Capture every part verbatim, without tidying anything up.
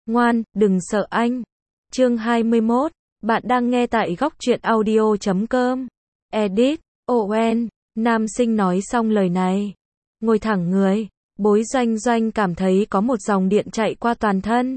Ngoan, đừng sợ anh. Chương hai mươi mốt, bạn đang nghe tại góc truyện audio chấm com. Edit, on, nam sinh nói xong lời này. Ngồi thẳng người, Bối Doanh Doanh cảm thấy có một dòng điện chạy qua toàn thân.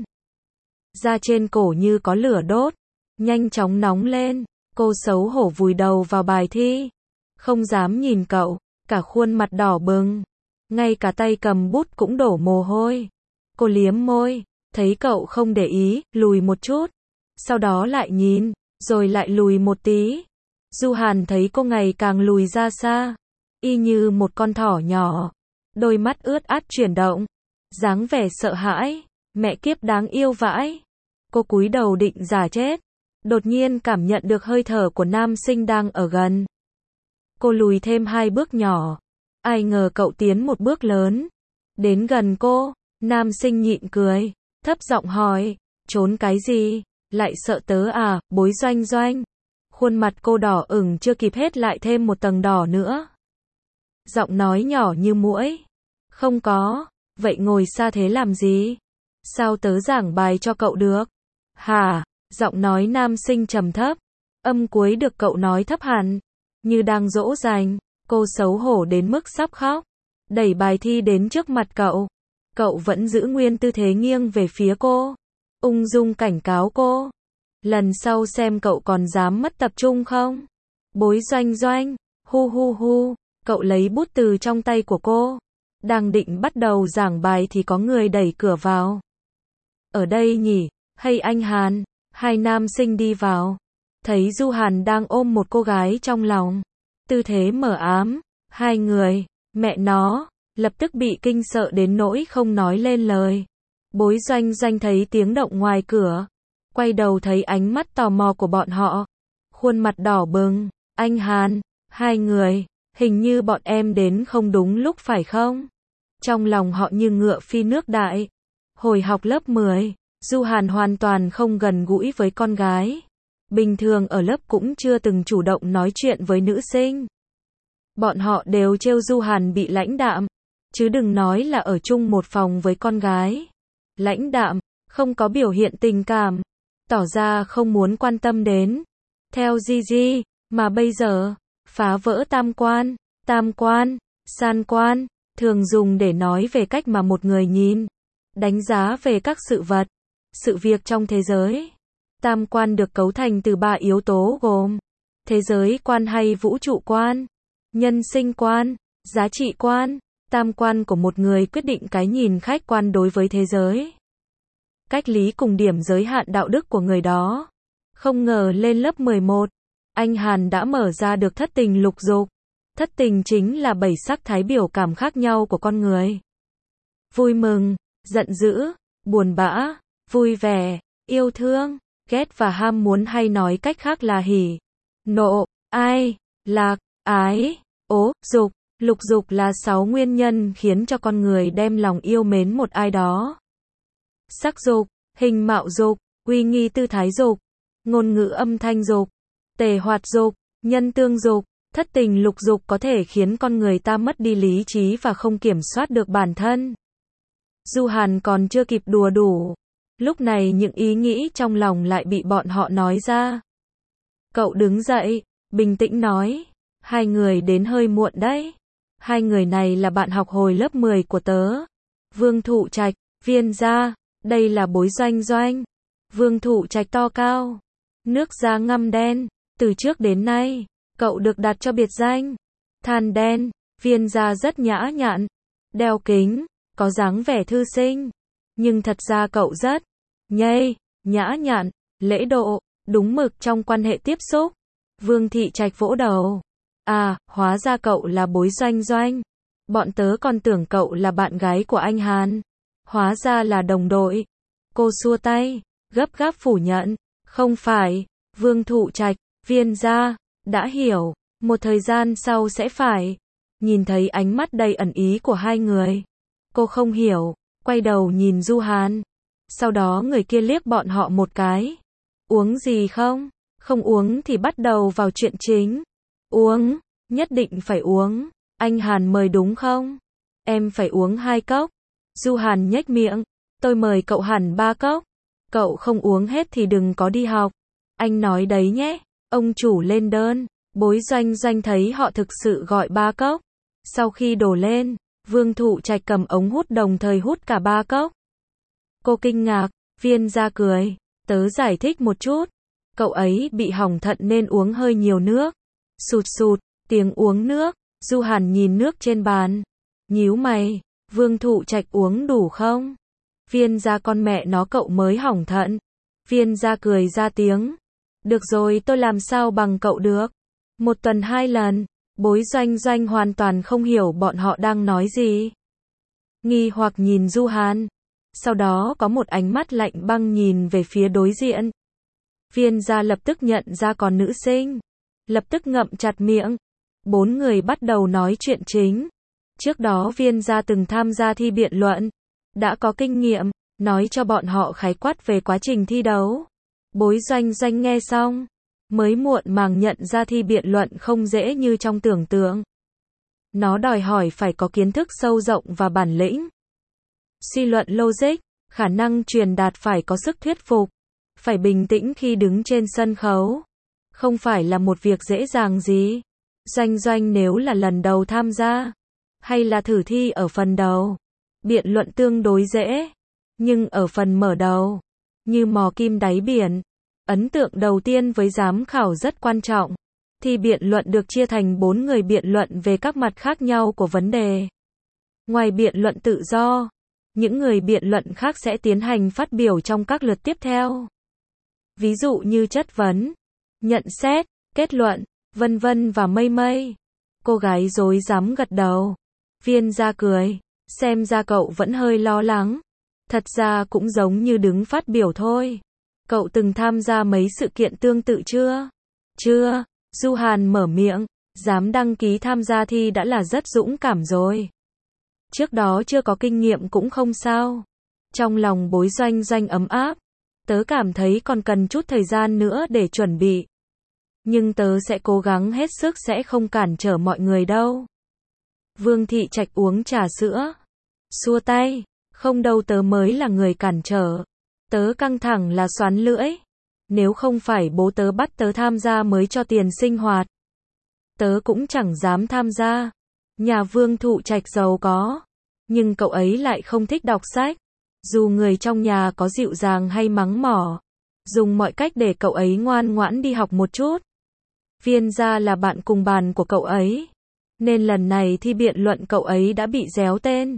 Da trên cổ như có lửa đốt, nhanh chóng nóng lên, cô xấu hổ vùi đầu vào bài thi. Không dám nhìn cậu, cả khuôn mặt đỏ bừng. Ngay cả tay cầm bút cũng đổ mồ hôi. Cô liếm môi, thấy cậu không để ý, lùi một chút. Sau đó lại nhìn, rồi lại lùi một tí. Du Hàn thấy cô ngày càng lùi ra xa, y như một con thỏ nhỏ. Đôi mắt ướt át chuyển động, dáng vẻ sợ hãi, mẹ kiếp đáng yêu vãi. Cô cúi đầu định giả chết, đột nhiên cảm nhận được hơi thở của nam sinh đang ở gần. Cô lùi thêm hai bước nhỏ, ai ngờ cậu tiến một bước lớn. Đến gần cô, nam sinh nhịn cười, thấp giọng hỏi, trốn cái gì, lại sợ tớ à, Bối Doanh Doanh. Khuôn mặt cô đỏ ửng chưa kịp hết lại thêm một tầng đỏ nữa. Giọng nói nhỏ như muỗi, không có, vậy ngồi xa thế làm gì? Sao tớ giảng bài cho cậu được? Hả? Giọng nói nam sinh trầm thấp, âm cuối được cậu nói thấp hẳn, như đang dỗ dành. Cô xấu hổ đến mức sắp khóc, đẩy bài thi đến trước mặt cậu. Cậu vẫn giữ nguyên tư thế nghiêng về phía cô, ung dung cảnh cáo cô. Lần sau xem cậu còn dám mất tập trung không? Bối Doanh Doanh, hu hu hu, cậu lấy bút từ trong tay của cô. Đang định bắt đầu giảng bài thì có người đẩy cửa vào. Ở đây nhỉ, hay anh Hàn? Hai nam sinh đi vào. Thấy Du Hàn đang ôm một cô gái trong lòng. Tư thế mờ ám, hai người, mẹ nó, lập tức bị kinh sợ đến nỗi không nói lên lời. Bối Doanh Doanh thấy tiếng động ngoài cửa, quay đầu thấy ánh mắt tò mò của bọn họ. Khuôn mặt đỏ bừng, anh Hàn, hai người, hình như bọn em đến không đúng lúc phải không? Trong lòng họ như ngựa phi nước đại. Hồi học lớp mười, Du Hàn hoàn toàn không gần gũi với con gái. Bình thường ở lớp cũng chưa từng chủ động nói chuyện với nữ sinh. Bọn họ đều trêu Du Hàn bị lãnh đạm, chứ đừng nói là ở chung một phòng với con gái. Lãnh đạm, không có biểu hiện tình cảm, tỏ ra không muốn quan tâm đến. Theo Gigi, mà bây giờ, phá vỡ tam quan, tam quan, san quan, thường dùng để nói về cách mà một người nhìn, đánh giá về các sự vật, sự việc trong thế giới. Tam quan được cấu thành từ ba yếu tố gồm thế giới quan hay vũ trụ quan, nhân sinh quan, giá trị quan. Tam quan của một người quyết định cái nhìn khách quan đối với thế giới, cách lý cùng điểm giới hạn đạo đức của người đó. Không ngờ lên lớp mười một, anh Hàn đã mở ra được thất tình lục dục. Thất tình chính là bảy sắc thái biểu cảm khác nhau của con người. Vui mừng, giận dữ, buồn bã, vui vẻ, yêu thương, ghét và ham muốn, hay nói cách khác là hỉ, nộ, ai, lạc, ái, ố, dục. Lục dục là sáu nguyên nhân khiến cho con người đem lòng yêu mến một ai đó. Sắc dục, hình mạo dục, uy nghi tư thái dục, ngôn ngữ âm thanh dục, tề hoạt dục, nhân tương dục. Thất tình lục dục có thể khiến con người ta mất đi lý trí và không kiểm soát được bản thân. Du Hàn còn chưa kịp đùa đủ, lúc này những ý nghĩ trong lòng lại bị bọn họ nói ra. Cậu đứng dậy, bình tĩnh nói, hai người đến hơi muộn đấy. Hai người này là bạn học hồi lớp mười của tớ. Vương Thụ Trạch, Viên Gia, đây là Bối Doanh Doanh. Vương Thụ Trạch to cao, nước da ngăm đen, từ trước đến nay, cậu được đặt cho biệt danh than đen. Viên Gia rất nhã nhặn, đeo kính, có dáng vẻ thư sinh, nhưng thật ra cậu rất nhây, nhã nhặn, lễ độ, đúng mực trong quan hệ tiếp xúc. Vương Thị Trạch vỗ đầu. À, hóa ra cậu là Bối Doanh Doanh. Bọn tớ còn tưởng cậu là bạn gái của anh Hàn. Hóa ra là đồng đội. Cô xua tay, gấp gáp phủ nhận. Không phải, Vương Thụ Trạch, Viên Gia, đã hiểu, một thời gian sau sẽ phải. Nhìn thấy ánh mắt đầy ẩn ý của hai người, cô không hiểu, quay đầu nhìn Du Hàn. Sau đó người kia liếc bọn họ một cái. Uống gì không? Không uống thì bắt đầu vào chuyện chính. Uống, nhất định phải uống. Anh Hàn mời đúng không? Em phải uống hai cốc. Du Hàn nhếch miệng. Tôi mời cậu hẳn ba cốc. Cậu không uống hết thì đừng có đi học. Anh nói đấy nhé. Ông chủ lên đơn. Bối Doanh Doanh thấy họ thực sự gọi ba cốc. Sau khi đổ lên, Vương Thụ Trạch cầm ống hút đồng thời hút cả ba cốc. Cô kinh ngạc, Viên Gia cười. Tớ giải thích một chút. Cậu ấy bị hỏng thận nên uống hơi nhiều nước. Sụt sụt, tiếng uống nước. Du Hàn nhìn nước trên bàn. Nhíu mày, Vương Thụ Trạch uống đủ không? Viên Gia con mẹ nó cậu mới hỏng thận. Viên Gia cười ra tiếng. Được rồi, tôi làm sao bằng cậu được. Một tuần hai lần. Bối Doanh Doanh hoàn toàn không hiểu bọn họ đang nói gì. Nghi hoặc nhìn Du Hàn. Sau đó có một ánh mắt lạnh băng nhìn về phía đối diện. Viên Gia lập tức nhận ra còn nữ sinh. Lập tức ngậm chặt miệng. Bốn người bắt đầu nói chuyện chính. Trước đó Viên Gia từng tham gia thi biện luận. Đã có kinh nghiệm, nói cho bọn họ khái quát về quá trình thi đấu. Bối Doanh Doanh nghe xong. Mới muộn màng nhận ra thi biện luận không dễ như trong tưởng tượng. Nó đòi hỏi phải có kiến thức sâu rộng và bản lĩnh. Suy luận logic, khả năng truyền đạt phải có sức thuyết phục. Phải bình tĩnh khi đứng trên sân khấu. Không phải là một việc dễ dàng gì. Doanh Doanh nếu là lần đầu tham gia, hay là thử thi ở phần đầu, biện luận tương đối dễ. Nhưng ở phần mở đầu, như mò kim đáy biển, ấn tượng đầu tiên với giám khảo rất quan trọng. Thi biện luận được chia thành bốn người biện luận về các mặt khác nhau của vấn đề. Ngoài biện luận tự do, những người biện luận khác sẽ tiến hành phát biểu trong các lượt tiếp theo. Ví dụ như chất vấn, nhận xét, kết luận, vân vân và mây mây. Cô gái rối rắm gật đầu. Viên Gia cười, xem ra cậu vẫn hơi lo lắng. Thật ra cũng giống như đứng phát biểu thôi. Cậu từng tham gia mấy sự kiện tương tự chưa? Chưa. Du Hàn mở miệng, dám đăng ký tham gia thi đã là rất dũng cảm rồi. Trước đó chưa có kinh nghiệm cũng không sao. Trong lòng Bối Doanh Doanh ấm áp. Tớ cảm thấy còn cần chút thời gian nữa để chuẩn bị. Nhưng tớ sẽ cố gắng hết sức, sẽ không cản trở mọi người đâu. Vương Thị Trạch uống trà sữa. Xua tay. Không đâu, tớ mới là người cản trở. Tớ căng thẳng là xoắn lưỡi. Nếu không phải bố tớ bắt tớ tham gia mới cho tiền sinh hoạt, tớ cũng chẳng dám tham gia. Nhà Vương Thụ Trạch giàu có, nhưng cậu ấy lại không thích đọc sách. Dù người trong nhà có dịu dàng hay mắng mỏ, dùng mọi cách để cậu ấy ngoan ngoãn đi học một chút. Viên Gia là bạn cùng bàn của cậu ấy, nên lần này thi biện luận cậu ấy đã bị réo tên.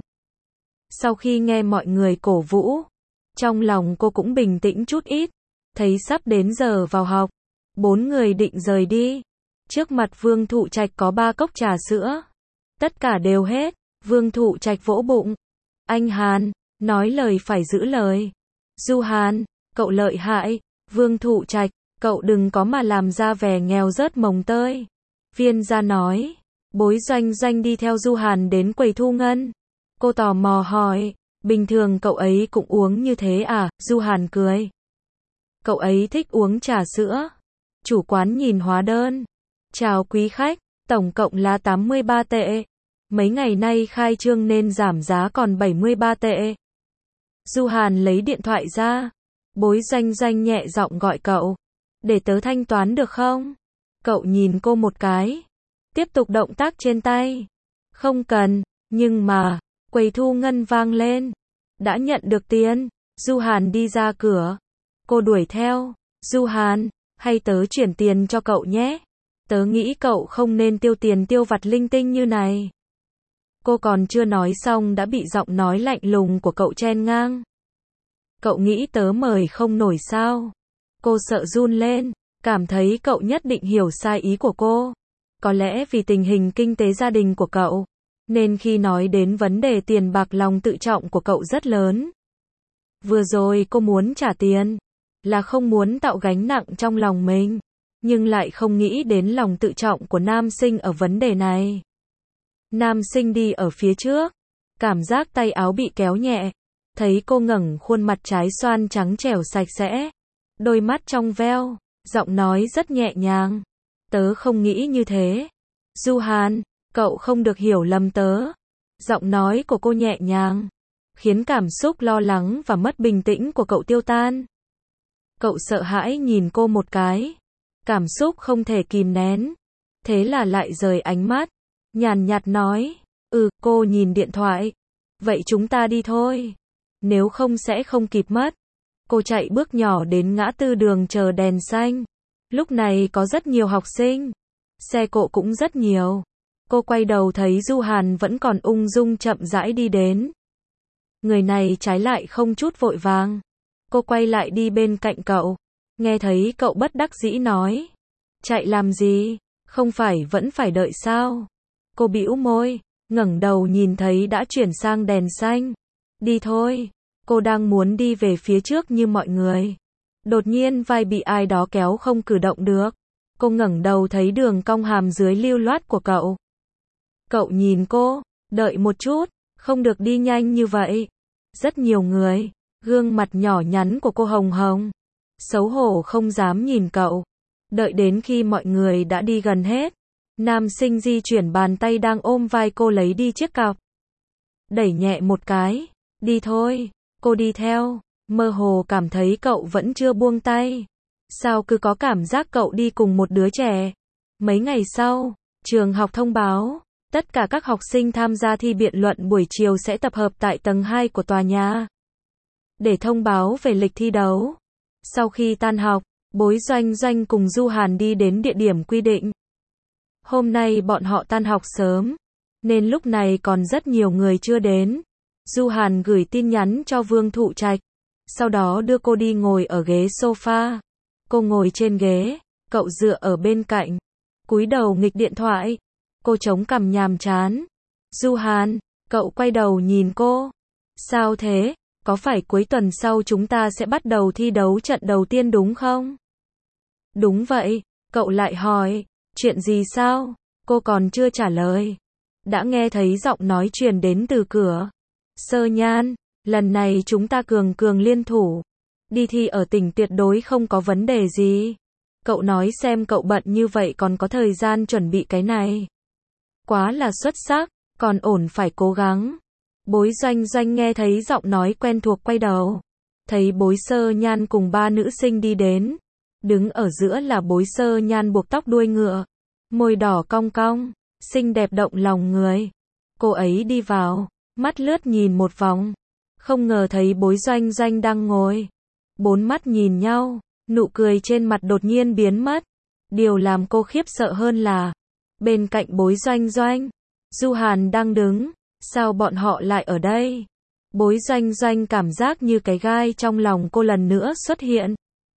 Sau khi nghe mọi người cổ vũ, trong lòng cô cũng bình tĩnh chút ít. Thấy sắp đến giờ vào học, bốn người định rời đi. Trước mặt Vương Thụ Trạch có ba cốc trà sữa. Tất cả đều hết. Vương Thụ Trạch vỗ bụng. Anh Hàn, nói lời phải giữ lời. Du Hàn, cậu lợi hại. Vương Thụ Trạch, cậu đừng có mà làm ra vẻ nghèo rớt mồng tơi. Viên Gia nói. Bối Doanh Doanh đi theo Du Hàn đến quầy thu ngân. Cô tò mò hỏi, bình thường cậu ấy cũng uống như thế à? Du Hàn cười. Cậu ấy thích uống trà sữa. Chủ quán nhìn hóa đơn. Chào quý khách, tổng cộng là tám mươi ba tệ. Mấy ngày nay khai trương nên giảm giá còn bảy mươi ba tệ. Du Hàn lấy điện thoại ra. Bối Doanh Doanh nhẹ giọng gọi cậu. Để tớ thanh toán được không? Cậu nhìn cô một cái. Tiếp tục động tác trên tay. Không cần, nhưng mà, quầy thu ngân vang lên. Đã nhận được tiền. Du Hàn đi ra cửa. Cô đuổi theo. Du Hàn, hay tớ chuyển tiền cho cậu nhé. Tớ nghĩ cậu không nên tiêu tiền tiêu vặt linh tinh như này. Cô còn chưa nói xong đã bị giọng nói lạnh lùng của cậu chen ngang. Cậu nghĩ tớ mời không nổi sao? Cô sợ run lên, cảm thấy cậu nhất định hiểu sai ý của cô. Có lẽ vì tình hình kinh tế gia đình của cậu, nên khi nói đến vấn đề tiền bạc lòng tự trọng của cậu rất lớn. Vừa rồi cô muốn trả tiền, là không muốn tạo gánh nặng trong lòng mình, nhưng lại không nghĩ đến lòng tự trọng của nam sinh ở vấn đề này. Nam sinh đi ở phía trước, cảm giác tay áo bị kéo nhẹ, thấy cô ngẩng khuôn mặt trái xoan trắng trẻo sạch sẽ, đôi mắt trong veo, giọng nói rất nhẹ nhàng. Tớ không nghĩ như thế. Du Hàn, cậu không được hiểu lầm tớ. Giọng nói của cô nhẹ nhàng, khiến cảm xúc lo lắng và mất bình tĩnh của cậu tiêu tan. Cậu sợ hãi nhìn cô một cái. Cảm xúc không thể kìm nén. Thế là lại rời ánh mắt. Nhàn nhạt nói. Ừ, cô nhìn điện thoại. Vậy chúng ta đi thôi. Nếu không sẽ không kịp mất. Cô chạy bước nhỏ đến ngã tư đường chờ đèn xanh. Lúc này có rất nhiều học sinh. Xe cộ cũng rất nhiều. Cô quay đầu thấy Du Hàn vẫn còn ung dung chậm rãi đi đến. Người này trái lại không chút vội vàng. Cô quay lại đi bên cạnh cậu. Nghe thấy cậu bất đắc dĩ nói. Chạy làm gì? Không phải vẫn phải đợi sao? Cô bĩu môi, ngẩng đầu nhìn thấy đã chuyển sang đèn xanh. Đi thôi. Cô đang muốn đi về phía trước như mọi người. Đột nhiên vai bị ai đó kéo không cử động được. Cô ngẩng đầu thấy đường cong hàm dưới lưu loát của cậu. Cậu nhìn cô, đợi một chút, không được đi nhanh như vậy. Rất nhiều người, gương mặt nhỏ nhắn của cô hồng hồng. Xấu hổ không dám nhìn cậu. Đợi đến khi mọi người đã đi gần hết. Nam sinh di chuyển bàn tay đang ôm vai cô lấy đi chiếc cặp. Đẩy nhẹ một cái. Đi thôi. Cô đi theo. Mơ hồ cảm thấy cậu vẫn chưa buông tay. Sao cứ có cảm giác cậu đi cùng một đứa trẻ. Mấy ngày sau, trường học thông báo. Tất cả các học sinh tham gia thi biện luận buổi chiều sẽ tập hợp tại tầng hai của tòa nhà. Để thông báo về lịch thi đấu. Sau khi tan học, Bối Doanh Doanh cùng Du Hàn đi đến địa điểm quy định. Hôm nay bọn họ tan học sớm, nên lúc này còn rất nhiều người chưa đến. Du Hàn gửi tin nhắn cho Vương Thụ Trạch, sau đó đưa cô đi ngồi ở ghế sofa. Cô ngồi trên ghế, cậu dựa ở bên cạnh, cúi đầu nghịch điện thoại. Cô chống cằm nhàm chán. Du Hàn, cậu quay đầu nhìn cô. Sao thế? Có phải cuối tuần sau chúng ta sẽ bắt đầu thi đấu trận đầu tiên đúng không? Đúng vậy, cậu lại hỏi. Chuyện gì sao? Cô còn chưa trả lời. Đã nghe thấy giọng nói truyền đến từ cửa. Sơ Nhan, lần này chúng ta cường cường liên thủ. Đi thi ở tỉnh tuyệt đối không có vấn đề gì. Cậu nói xem cậu bận như vậy còn có thời gian chuẩn bị cái này. Quá là xuất sắc, còn ổn phải cố gắng. Bối Doanh Doanh nghe thấy giọng nói quen thuộc quay đầu. Thấy Bối Sơ Nhan cùng ba nữ sinh đi đến. Đứng ở giữa là Bối Sơ Nhan buộc tóc đuôi ngựa. Môi đỏ cong cong, xinh đẹp động lòng người. Cô ấy đi vào, mắt lướt nhìn một vòng. Không ngờ thấy Bối Doanh Doanh đang ngồi. Bốn mắt nhìn nhau, nụ cười trên mặt đột nhiên biến mất. Điều làm cô khiếp sợ hơn là bên cạnh Bối Doanh Doanh, Du Hàn đang đứng. Sao bọn họ lại ở đây? Bối Doanh Doanh cảm giác như cái gai trong lòng cô lần nữa xuất hiện.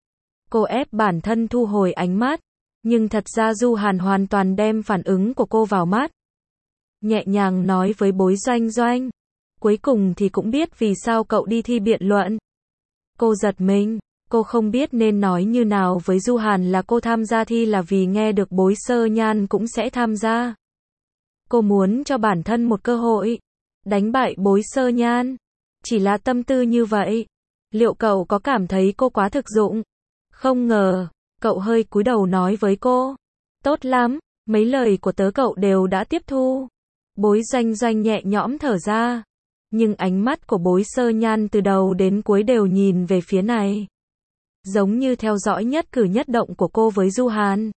Cô ép bản thân thu hồi ánh mắt, nhưng thật ra Du Hàn hoàn toàn đem phản ứng của cô vào mắt. Nhẹ nhàng nói với Bối Doanh Doanh. Cuối cùng thì cũng biết vì sao cậu đi thi biện luận. Cô giật mình, cô không biết nên nói như nào với Du Hàn là cô tham gia thi là vì nghe được Bối Sơ Nhan cũng sẽ tham gia. Cô muốn cho bản thân một cơ hội, đánh bại Bối Sơ Nhan. Chỉ là tâm tư như vậy. Liệu cậu có cảm thấy cô quá thực dụng? Không ngờ, cậu hơi cúi đầu nói với cô. Tốt lắm, mấy lời của tớ cậu đều đã tiếp thu. Bối Doanh Doanh nhẹ nhõm thở ra. Nhưng ánh mắt của Bối Sơ Nhan từ đầu đến cuối đều nhìn về phía này. Giống như theo dõi nhất cử nhất động của cô với Du Hàn.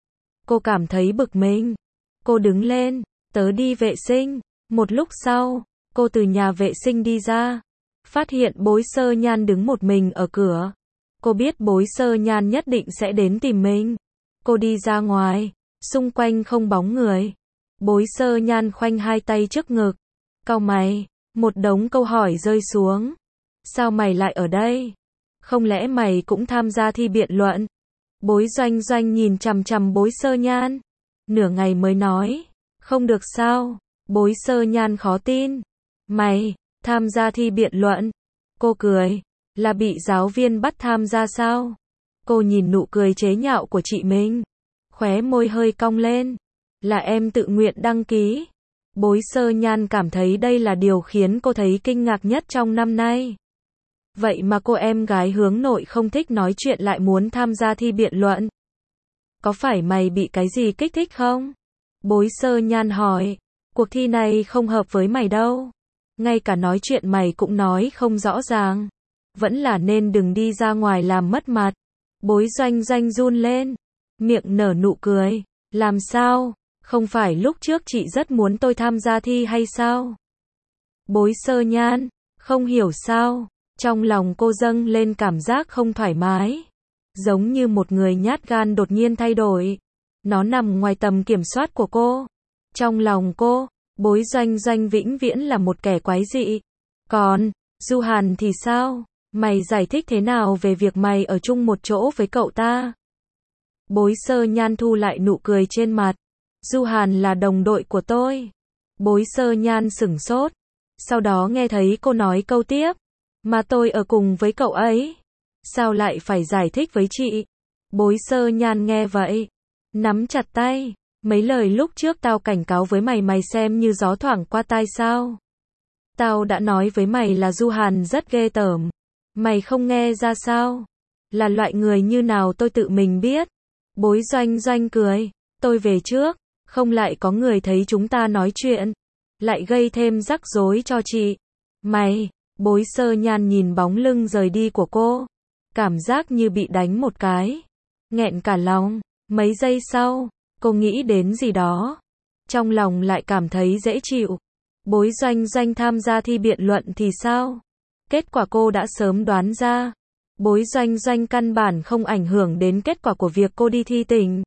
Cô cảm thấy bực mình. Cô đứng lên, tớ đi vệ sinh. Một lúc sau, cô từ nhà vệ sinh đi ra. Phát hiện Bối Sơ Nhan đứng một mình ở cửa. Cô biết Bối Sơ Nhan nhất định sẽ đến tìm mình. Cô đi ra ngoài, xung quanh không bóng người. Bối Sơ Nhan khoanh hai tay trước ngực. Cau mày, một đống câu hỏi rơi xuống. Sao mày lại ở đây? Không lẽ mày cũng tham gia thi biện luận? Bối Doanh Doanh nhìn chằm chằm Bối Sơ Nhan. Nửa ngày mới nói. Không được sao? Bối Sơ Nhan khó tin. Mày, tham gia thi biện luận? Cô cười. Là bị giáo viên bắt tham gia sao? Cô nhìn nụ cười chế nhạo của chị mình. Khóe môi hơi cong lên. Là em tự nguyện đăng ký. Bối Sơ Nhan cảm thấy đây là điều khiến cô thấy kinh ngạc nhất trong năm nay. Vậy mà cô em gái hướng nội không thích nói chuyện lại muốn tham gia thi biện luận. Có phải mày bị cái gì kích thích không? Bối Sơ Nhan hỏi. Cuộc thi này không hợp với mày đâu. Ngay cả nói chuyện mày cũng nói không rõ ràng. vẫn là nên đừng đi ra ngoài làm mất mặt. Bối Doanh Doanh run lên, miệng nở nụ cười. Làm sao? Không phải lúc trước chị rất muốn tôi tham gia thi hay sao? Bối Sơ Nhan, không hiểu sao, trong lòng cô dâng lên cảm giác không thoải mái. Giống như một người nhát gan đột nhiên thay đổi. Nó nằm ngoài tầm kiểm soát của cô. Trong lòng cô, Bối Doanh Doanh vĩnh viễn là một kẻ quái dị. Còn, Du Hàn thì sao? Mày giải thích thế nào về việc mày ở chung một chỗ với cậu ta? Bối Sơ Nhan thu lại nụ cười trên mặt. Du Hàn là đồng đội của tôi. Bối Sơ Nhan sửng sốt. Sau đó nghe thấy cô nói câu tiếp. Mà tôi ở cùng với cậu ấy. Sao lại phải giải thích với chị? Bối Sơ Nhan nghe vậy, nắm chặt tay. Mấy lời lúc trước tao cảnh cáo với mày mày xem như gió thoảng qua tai sao? Tao đã nói với mày là Du Hàn rất ghê tởm. Mày không nghe ra sao? Là loại người như nào tôi tự mình biết. Bối Doanh Doanh cười. Tôi về trước, không lại có người thấy chúng ta nói chuyện. Lại gây thêm rắc rối cho chị. Mày, Bối Sơ Nhan nhìn bóng lưng rời đi của cô. Cảm giác như bị đánh một cái. Nghẹn cả lòng. Mấy giây sau, cô nghĩ đến gì đó. Trong lòng lại cảm thấy dễ chịu. Bối Doanh Doanh tham gia thi biện luận thì sao? Kết quả cô đã sớm đoán ra. Bối Doanh Doanh căn bản không ảnh hưởng đến kết quả của việc cô đi thi tỉnh.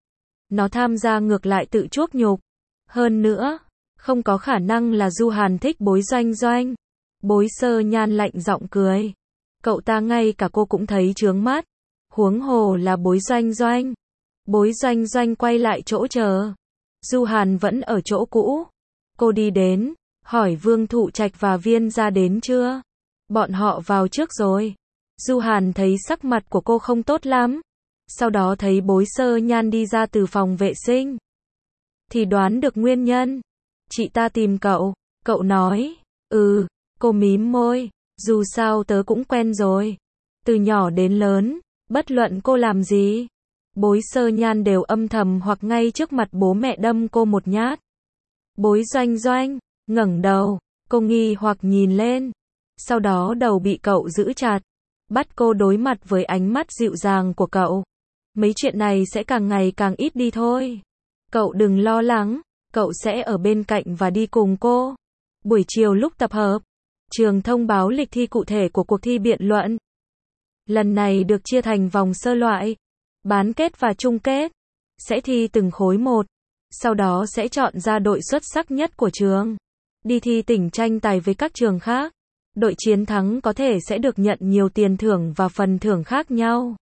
Nó tham gia ngược lại tự chuốc nhục. Hơn nữa, không có khả năng là Du Hàn thích Bối Doanh Doanh. Bối Sơ Nhan lạnh giọng cười. Cậu ta ngay cả cô cũng thấy chướng mắt. Huống hồ là Bối Doanh Doanh. Bối Doanh Doanh quay lại chỗ chờ. Du Hàn vẫn ở chỗ cũ. Cô đi đến, hỏi Vương Thụ Trạch và Viên Gia đến chưa? Bọn họ vào trước rồi. Du Hàn thấy sắc mặt của cô không tốt lắm. Sau đó thấy Bối Sơ Nhan đi ra từ phòng vệ sinh. Thì đoán được nguyên nhân. Chị ta tìm cậu. Cậu nói. Ừ. Cô mím môi. Dù sao tớ cũng quen rồi. Từ nhỏ đến lớn, bất luận cô làm gì, Bối Sơ Nhan đều âm thầm hoặc ngay trước mặt bố mẹ đâm cô một nhát. Bối Doanh Doanh ngẩng đầu, cô nghi hoặc nhìn lên. Sau đó đầu bị cậu giữ chặt, bắt cô đối mặt với ánh mắt dịu dàng của cậu. Mấy chuyện này sẽ càng ngày càng ít đi thôi. Cậu đừng lo lắng, cậu sẽ ở bên cạnh và đi cùng cô. Buổi chiều lúc tập hợp, trường thông báo lịch thi cụ thể của cuộc thi biện luận. Lần này được chia thành vòng sơ loại, bán kết và chung kết. Sẽ thi từng khối một. Sau đó sẽ chọn ra đội xuất sắc nhất của trường. Đi thi tỉnh tranh tài với các trường khác. Đội chiến thắng có thể sẽ được nhận nhiều tiền thưởng và phần thưởng khác nhau.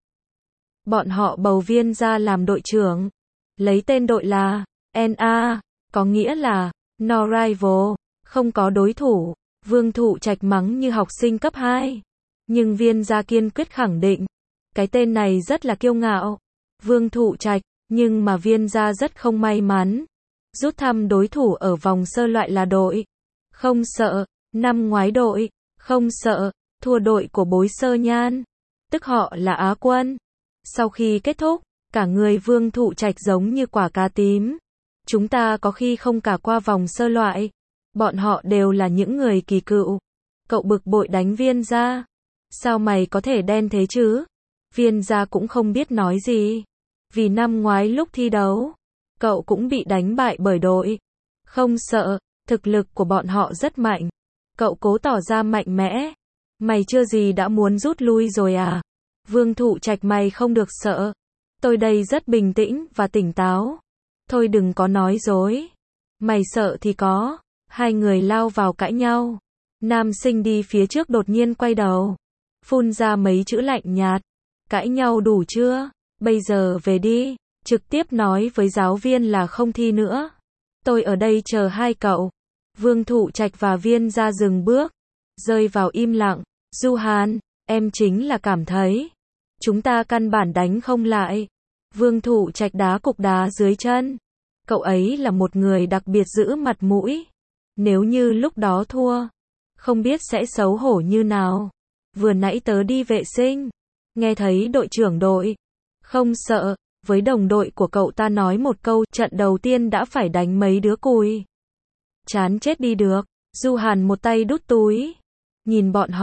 Bọn họ bầu Viên Gia làm đội trưởng. Lấy tên đội là en a, có nghĩa là No Rival, không có đối thủ. Vương Thụ Trạch mắng như học sinh cấp hai. Nhưng Viên Gia kiên quyết khẳng định. Cái tên này rất là kiêu ngạo. Vương Thụ Trạch, nhưng mà Viên Gia rất không may mắn. Rút thăm đối thủ ở vòng sơ loại là đội. Không sợ, năm ngoái đội. Không sợ, thua đội của Bối Sơ Nhan. Tức họ là Á quân. Sau khi kết thúc, cả người Vương Thụ Trạch giống như quả cà tím. Chúng ta có khi không cả qua vòng sơ loại. Bọn họ đều là những người kỳ cựu. Cậu bực bội đánh Viên Gia. Sao mày có thể đen thế chứ? Viên Gia cũng không biết nói gì. Vì năm ngoái lúc thi đấu, cậu cũng bị đánh bại bởi đội. Không sợ, thực lực của bọn họ rất mạnh. Cậu cố tỏ ra mạnh mẽ. Mày chưa gì đã muốn rút lui rồi à? Vương Thụ Trạch mày không được sợ. Tôi đây rất bình tĩnh và tỉnh táo. Thôi đừng có nói dối. Mày sợ thì có. Hai người lao vào cãi nhau. Nam sinh đi phía trước đột nhiên quay đầu. Phun ra mấy chữ lạnh nhạt. Cãi nhau đủ chưa? Bây giờ về đi. Trực tiếp nói với giáo viên là không thi nữa. Tôi ở đây chờ hai cậu. Vương Thụ Trạch và Viên Gia dừng bước. Rơi vào im lặng. Du Hàn, em chính là cảm thấy. Chúng ta căn bản đánh không lại. Vương Thụ Trạch đá cục đá dưới chân. Cậu ấy là một người đặc biệt giữ mặt mũi. Nếu như lúc đó thua, không biết sẽ xấu hổ như nào. Vừa nãy tớ đi vệ sinh. Nghe thấy đội trưởng đội. Không sợ, với đồng đội của cậu ta nói một câu, trận đầu tiên đã phải đánh mấy đứa cùi. Chán chết đi được. Du Hàn một tay đút túi. Nhìn bọn họ,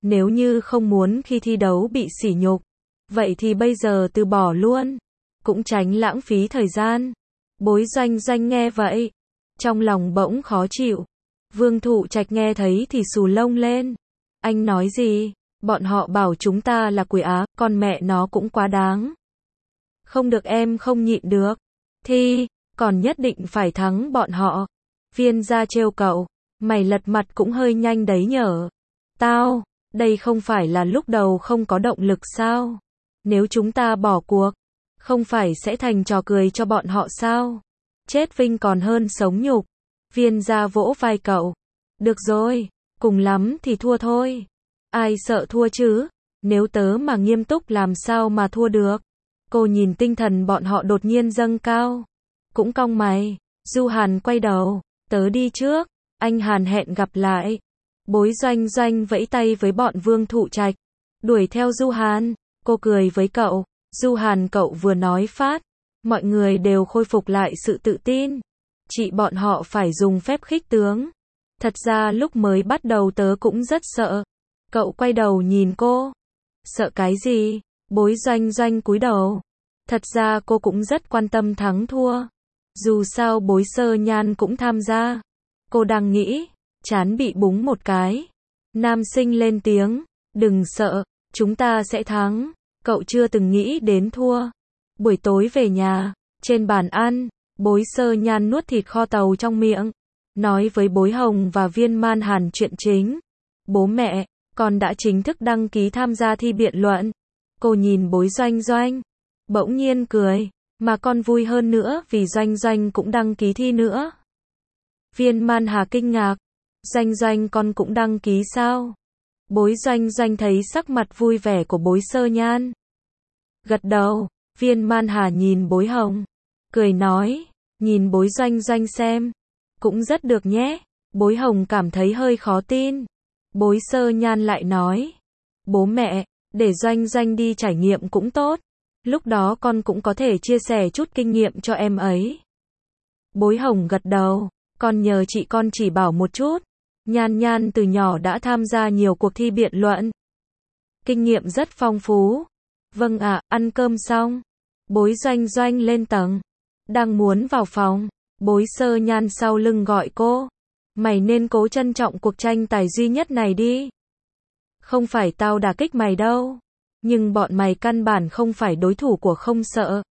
Nếu như không muốn khi thi đấu bị sỉ nhục, vậy thì bây giờ từ bỏ luôn, cũng tránh lãng phí thời gian. Bối Doanh Doanh nghe vậy, trong lòng bỗng khó chịu. Vương Thụ Trạch nghe thấy thì xù lông lên. Anh nói gì? Bọn họ bảo chúng ta là quỷ á, con mẹ nó cũng quá đáng. Không được, em không nhịn được. Thi, còn nhất định phải thắng bọn họ. Viên gia trêu cậu, mày lật mặt cũng hơi nhanh đấy nhở. Tao, đây không phải là lúc đầu không có động lực sao? Nếu chúng ta bỏ cuộc, không phải sẽ thành trò cười cho bọn họ sao? Chết vinh còn hơn sống nhục. Viên gia vỗ vai cậu. Được rồi, cùng lắm thì thua thôi. Ai sợ thua chứ? Nếu tớ mà nghiêm túc làm sao mà thua được? Cô nhìn tinh thần bọn họ đột nhiên dâng cao. Cũng cong mày. Du Hàn quay đầu. Tớ đi trước. Anh Hàn hẹn gặp lại. Bối Doanh Doanh vẫy tay với bọn Vương Thụ Trạch. Đuổi theo Du Hàn. Cô cười với cậu. Du Hàn, cậu vừa nói phát. Mọi người đều khôi phục lại sự tự tin. Chị bọn họ phải dùng phép khích tướng. Thật ra lúc mới bắt đầu tớ cũng rất sợ. Cậu quay đầu nhìn cô. Sợ cái gì? Bối Doanh Doanh cúi đầu. Thật ra cô cũng rất quan tâm thắng thua. Dù sao Bối Sơ Nhan cũng tham gia. Cô đang nghĩ, chán bị búng một cái. Nam sinh lên tiếng. Đừng sợ, chúng ta sẽ thắng. Cậu chưa từng nghĩ đến thua. Buổi tối về nhà, trên bàn ăn, Bối Sơ Nhan nuốt thịt kho tàu trong miệng. Nói với Bối Hồng và Viên Man Hàn chuyện chính. Bố mẹ, con đã chính thức đăng ký tham gia thi biện luận. Cô nhìn Bối Doanh Doanh, bỗng nhiên cười, mà con vui hơn nữa vì Doanh Doanh cũng đăng ký thi nữa. Viên Man Hà kinh ngạc, Doanh Doanh con cũng đăng ký sao? Bối Doanh Doanh thấy sắc mặt vui vẻ của Bối Sơ Nhan. Gật đầu, Viên Man Hà nhìn Bối Hồng, cười nói, nhìn Bối Doanh Doanh xem, cũng rất được nhé. Bối Hồng cảm thấy hơi khó tin. Bối Sơ Nhan lại nói, bố mẹ, để Doanh Doanh đi trải nghiệm cũng tốt. Lúc đó con cũng có thể chia sẻ chút kinh nghiệm cho em ấy. Bối Hồng gật đầu, con nhờ chị con chỉ bảo một chút. Nhan Nhan từ nhỏ đã tham gia nhiều cuộc thi biện luận. Kinh nghiệm rất phong phú. Vâng ạ, à, ăn cơm xong. Bối Doanh Doanh lên tầng. Đang muốn vào phòng. Bối Sơ Nhan sau lưng gọi cô. Mày nên cố trân trọng cuộc tranh tài duy nhất này đi. Không phải tao đả kích mày đâu. Nhưng bọn mày căn bản không phải đối thủ của Không Sợ.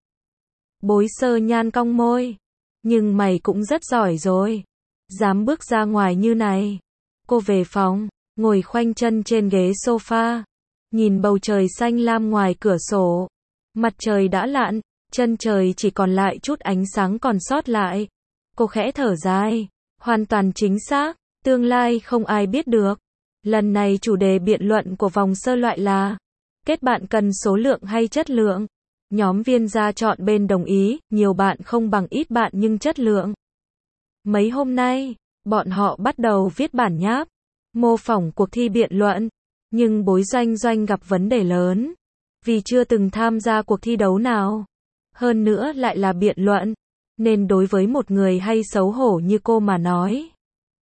Bối Sơ Nhan cong môi. Nhưng mày cũng rất giỏi rồi. Dám bước ra ngoài như này. Cô về phòng, ngồi khoanh chân trên ghế sofa. Nhìn bầu trời xanh lam ngoài cửa sổ. Mặt trời đã lặn, chân trời chỉ còn lại chút ánh sáng còn sót lại. Cô khẽ thở dài. Hoàn toàn chính xác, tương lai không ai biết được. Lần này chủ đề biện luận của vòng sơ loại là kết bạn cần số lượng hay chất lượng. Nhóm Viên gia chọn bên đồng ý, nhiều bạn không bằng ít bạn nhưng chất lượng. Mấy hôm nay, bọn họ bắt đầu viết bản nháp, mô phỏng cuộc thi biện luận. Nhưng Bối Doanh Doanh gặp vấn đề lớn. Vì chưa từng tham gia cuộc thi đấu nào. Hơn nữa lại là biện luận. Nên đối với một người hay xấu hổ như cô mà nói.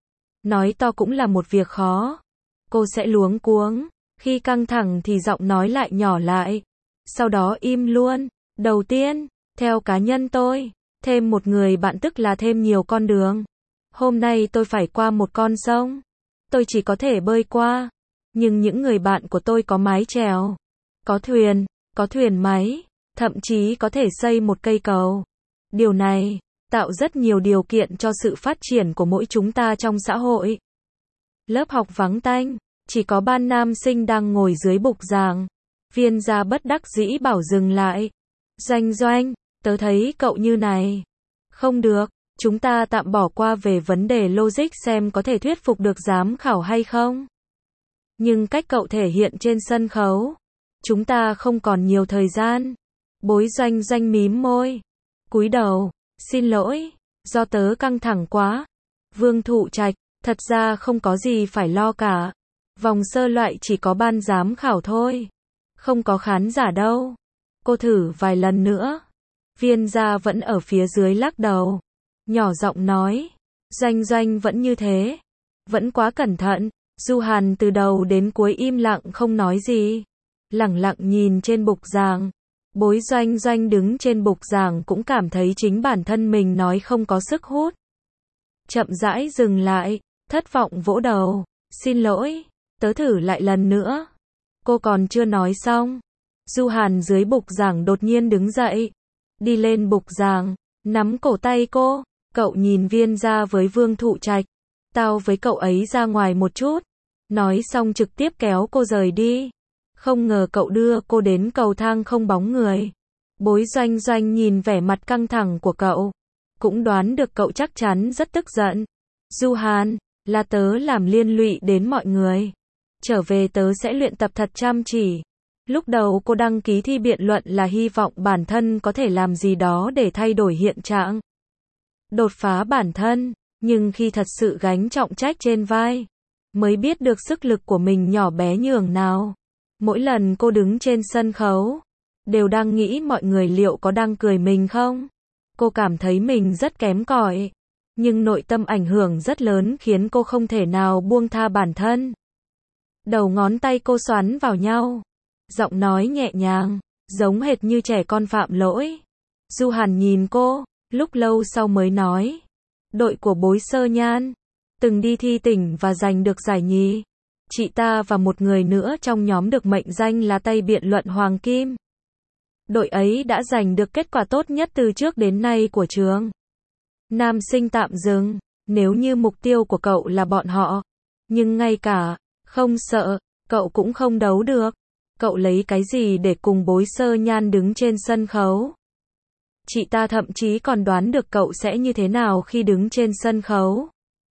Nói to cũng là một việc khó. Cô sẽ luống cuống. Khi căng thẳng thì giọng nói lại nhỏ lại. Sau đó im luôn. Đầu tiên, theo cá nhân tôi, thêm một người bạn tức là thêm nhiều con đường. Hôm nay tôi phải qua một con sông. Tôi chỉ có thể bơi qua. Nhưng những người bạn của tôi có mái chèo, có thuyền, có thuyền máy, thậm chí có thể xây một cây cầu. Điều này tạo rất nhiều điều kiện cho sự phát triển của mỗi chúng ta trong xã hội. Lớp học vắng tanh, chỉ có ban nam sinh đang ngồi dưới bục giảng. Viên gia bất đắc dĩ bảo dừng lại. Doanh Doanh, tớ thấy cậu như này. Không được, chúng ta tạm bỏ qua về vấn đề logic xem có thể thuyết phục được giám khảo hay không. Nhưng cách cậu thể hiện trên sân khấu, chúng ta không còn nhiều thời gian. Bối Doanh Doanh mím môi, cúi đầu, xin lỗi, do tớ căng thẳng quá. Vương Thụ Trạch, thật ra không có gì phải lo cả. Vòng sơ loại chỉ có ban giám khảo thôi, không có khán giả đâu. Cô thử vài lần nữa. Viên gia vẫn ở phía dưới lắc đầu, nhỏ giọng nói, Doanh Doanh vẫn như thế, vẫn quá cẩn thận. Du Hàn từ đầu đến cuối im lặng không nói gì. Lẳng lặng nhìn trên bục giảng. Bối Doanh Doanh đứng trên bục giảng cũng cảm thấy chính bản thân mình nói không có sức hút. Chậm rãi dừng lại, thất vọng vỗ đầu. Xin lỗi, tớ thử lại lần nữa. Cô còn chưa nói xong. Du Hàn dưới bục giảng đột nhiên đứng dậy. Đi lên bục giảng, nắm cổ tay cô. Cậu nhìn Viên Gia với Vương Thụ Trạch. Tao với cậu ấy ra ngoài một chút. Nói xong trực tiếp kéo cô rời đi. Không ngờ cậu đưa cô đến cầu thang không bóng người. Bối Doanh Doanh nhìn vẻ mặt căng thẳng của cậu. Cũng đoán được cậu chắc chắn rất tức giận. Du Hàn, là tớ làm liên lụy đến mọi người. Trở về tớ sẽ luyện tập thật chăm chỉ. Lúc đầu cô đăng ký thi biện luận là hy vọng bản thân có thể làm gì đó để thay đổi hiện trạng. Đột phá bản thân. Nhưng khi thật sự gánh trọng trách trên vai, mới biết được sức lực của mình nhỏ bé nhường nào. Mỗi lần cô đứng trên sân khấu, đều đang nghĩ mọi người liệu có đang cười mình không? Cô cảm thấy mình rất kém cỏi, nhưng nội tâm ảnh hưởng rất lớn khiến cô không thể nào buông tha bản thân. Đầu ngón tay cô xoắn vào nhau, giọng nói nhẹ nhàng, giống hệt như trẻ con phạm lỗi. Du Hàn nhìn cô, lúc lâu sau mới nói. Đội của Bối Sơ Nhan từng đi thi tỉnh và giành được giải nhì. Chị ta và một người nữa trong nhóm được mệnh danh là tay biện luận Hoàng Kim. Đội ấy đã giành được kết quả tốt nhất từ trước đến nay của trường. Nam Sinh tạm dừng, nếu như mục tiêu của cậu là bọn họ, nhưng ngay cả không sợ, cậu cũng không đấu được. Cậu lấy cái gì để cùng Bối Sơ Nhan đứng trên sân khấu? Chị ta thậm chí còn đoán được cậu sẽ như thế nào khi đứng trên sân khấu.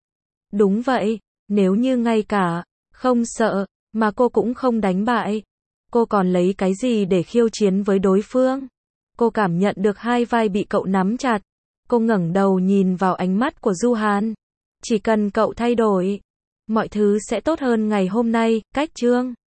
Đúng vậy, nếu như ngay cả không sợ mà cô cũng không đánh bại, cô còn lấy cái gì để khiêu chiến với đối phương? Cô cảm nhận được hai vai bị cậu nắm chặt. Cô ngẩng đầu nhìn vào ánh mắt của Du Hàn. Chỉ cần cậu thay đổi, mọi thứ sẽ tốt hơn ngày hôm nay. Cách chương